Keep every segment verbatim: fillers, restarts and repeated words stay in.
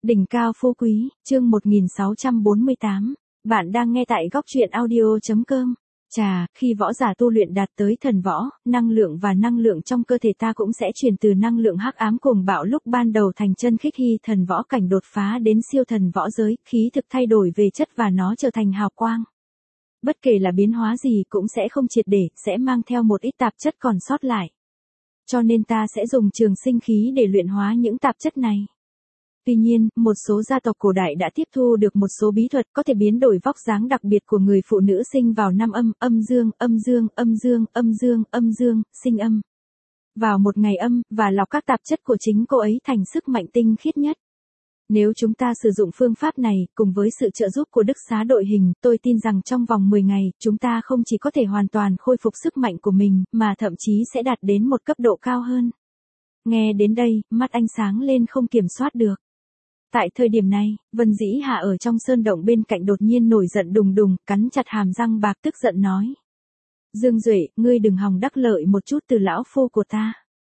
Đỉnh cao phú quý, chương một nghìn sáu trăm bốn mươi tám. Bạn đang nghe tại góc truyện audio chấm com. Chà, khi võ giả tu luyện đạt tới thần võ, năng lượng và năng lượng trong cơ thể ta cũng sẽ chuyển từ năng lượng hắc ám cuồng bạo lúc ban đầu thành chân khích hy thần võ cảnh đột phá đến siêu thần võ giới, khí thực thay đổi về chất và nó trở thành hào quang. Bất kể là biến hóa gì cũng sẽ không triệt để, sẽ mang theo một ít tạp chất còn sót lại. Cho nên ta sẽ dùng trường sinh khí để luyện hóa những tạp chất này. Tuy nhiên, một số gia tộc cổ đại đã tiếp thu được một số bí thuật có thể biến đổi vóc dáng đặc biệt của người phụ nữ sinh vào năm âm, âm dương, âm dương, âm dương, âm dương, âm dương, sinh âm. Vào một ngày âm, và lọc các tạp chất của chính cô ấy thành sức mạnh tinh khiết nhất. Nếu chúng ta sử dụng phương pháp này, cùng với sự trợ giúp của Đức Xá đội hình, tôi tin rằng trong vòng mười ngày, chúng ta không chỉ có thể hoàn toàn khôi phục sức mạnh của mình, mà thậm chí sẽ đạt đến một cấp độ cao hơn. Nghe đến đây, mắt anh sáng lên không kiểm soát được. Tại thời điểm này, Vân Dĩ Hà ở trong sơn động bên cạnh đột nhiên nổi giận đùng đùng, cắn chặt hàm răng bạc tức giận nói. Dương Duệ, ngươi đừng hòng đắc lợi một chút từ lão phu của ta.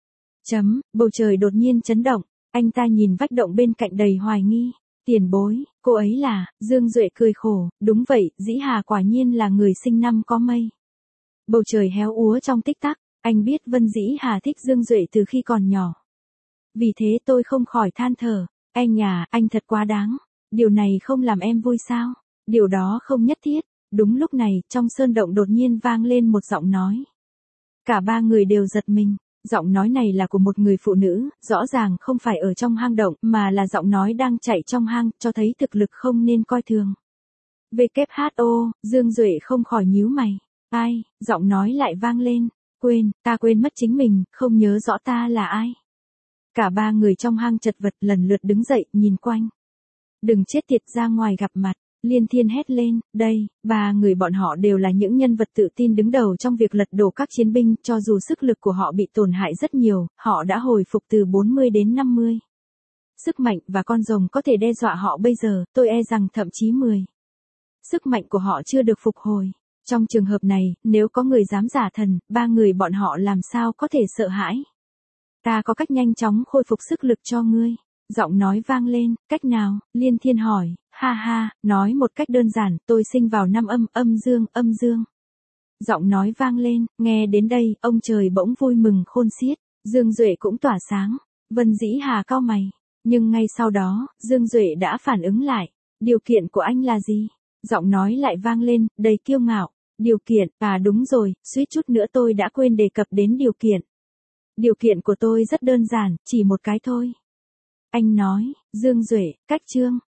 Chấm, bầu trời đột nhiên chấn động, anh ta nhìn vách động bên cạnh đầy hoài nghi. Tiền bối, cô ấy là, Dương Duệ cười khổ, đúng vậy, Dĩ Hà quả nhiên là người sinh năm có mây. Bầu trời héo úa trong tích tắc, anh biết Vân Dĩ Hà thích Dương Duệ từ khi còn nhỏ. Vì thế tôi không khỏi than thở. Anh à, anh thật quá đáng. Điều này không làm em vui sao? Điều đó không nhất thiết. Đúng lúc này, trong sơn động đột nhiên vang lên một giọng nói. Cả ba người đều giật mình. Giọng nói này là của một người phụ nữ, rõ ràng không phải ở trong hang động, mà là giọng nói đang chạy trong hang, cho thấy thực lực không nên coi thường. vê kép hát o, Dương Duệ không khỏi nhíu mày. Ai, giọng nói lại vang lên. Quên, ta quên mất chính mình, không nhớ rõ ta là ai. Cả ba người trong hang chật vật lần lượt đứng dậy, nhìn quanh. Đừng chết tiệt, ra ngoài gặp mặt. Liên Thiên hét lên, đây, ba người bọn họ đều là những nhân vật tự tin đứng đầu trong việc lật đổ các chiến binh, cho dù sức lực của họ bị tổn hại rất nhiều, họ đã hồi phục từ bốn mươi đến năm mươi. Sức mạnh và con rồng có thể đe dọa họ bây giờ, tôi e rằng thậm chí mười. Sức mạnh của họ chưa được phục hồi. Trong trường hợp này, nếu có người dám giả thần, ba người bọn họ làm sao có thể sợ hãi. Ta có cách nhanh chóng khôi phục sức lực cho ngươi. Giọng nói vang lên, cách nào? Liên Thiên hỏi, ha ha, nói một cách đơn giản, tôi sinh vào năm âm, âm dương, âm dương. Giọng nói vang lên, nghe đến đây, ông trời bỗng vui mừng khôn xiết, Dương Duệ cũng tỏa sáng. Vân Dĩ Hà cau mày, nhưng ngay sau đó, Dương Duệ đã phản ứng lại. Điều kiện của anh là gì? Giọng nói lại vang lên, đầy kiêu ngạo. Điều kiện, à đúng rồi, suýt chút nữa tôi đã quên đề cập đến điều kiện. Điều kiện của tôi rất đơn giản, chỉ một cái thôi. Anh nói, Dương Duệ, cách chương,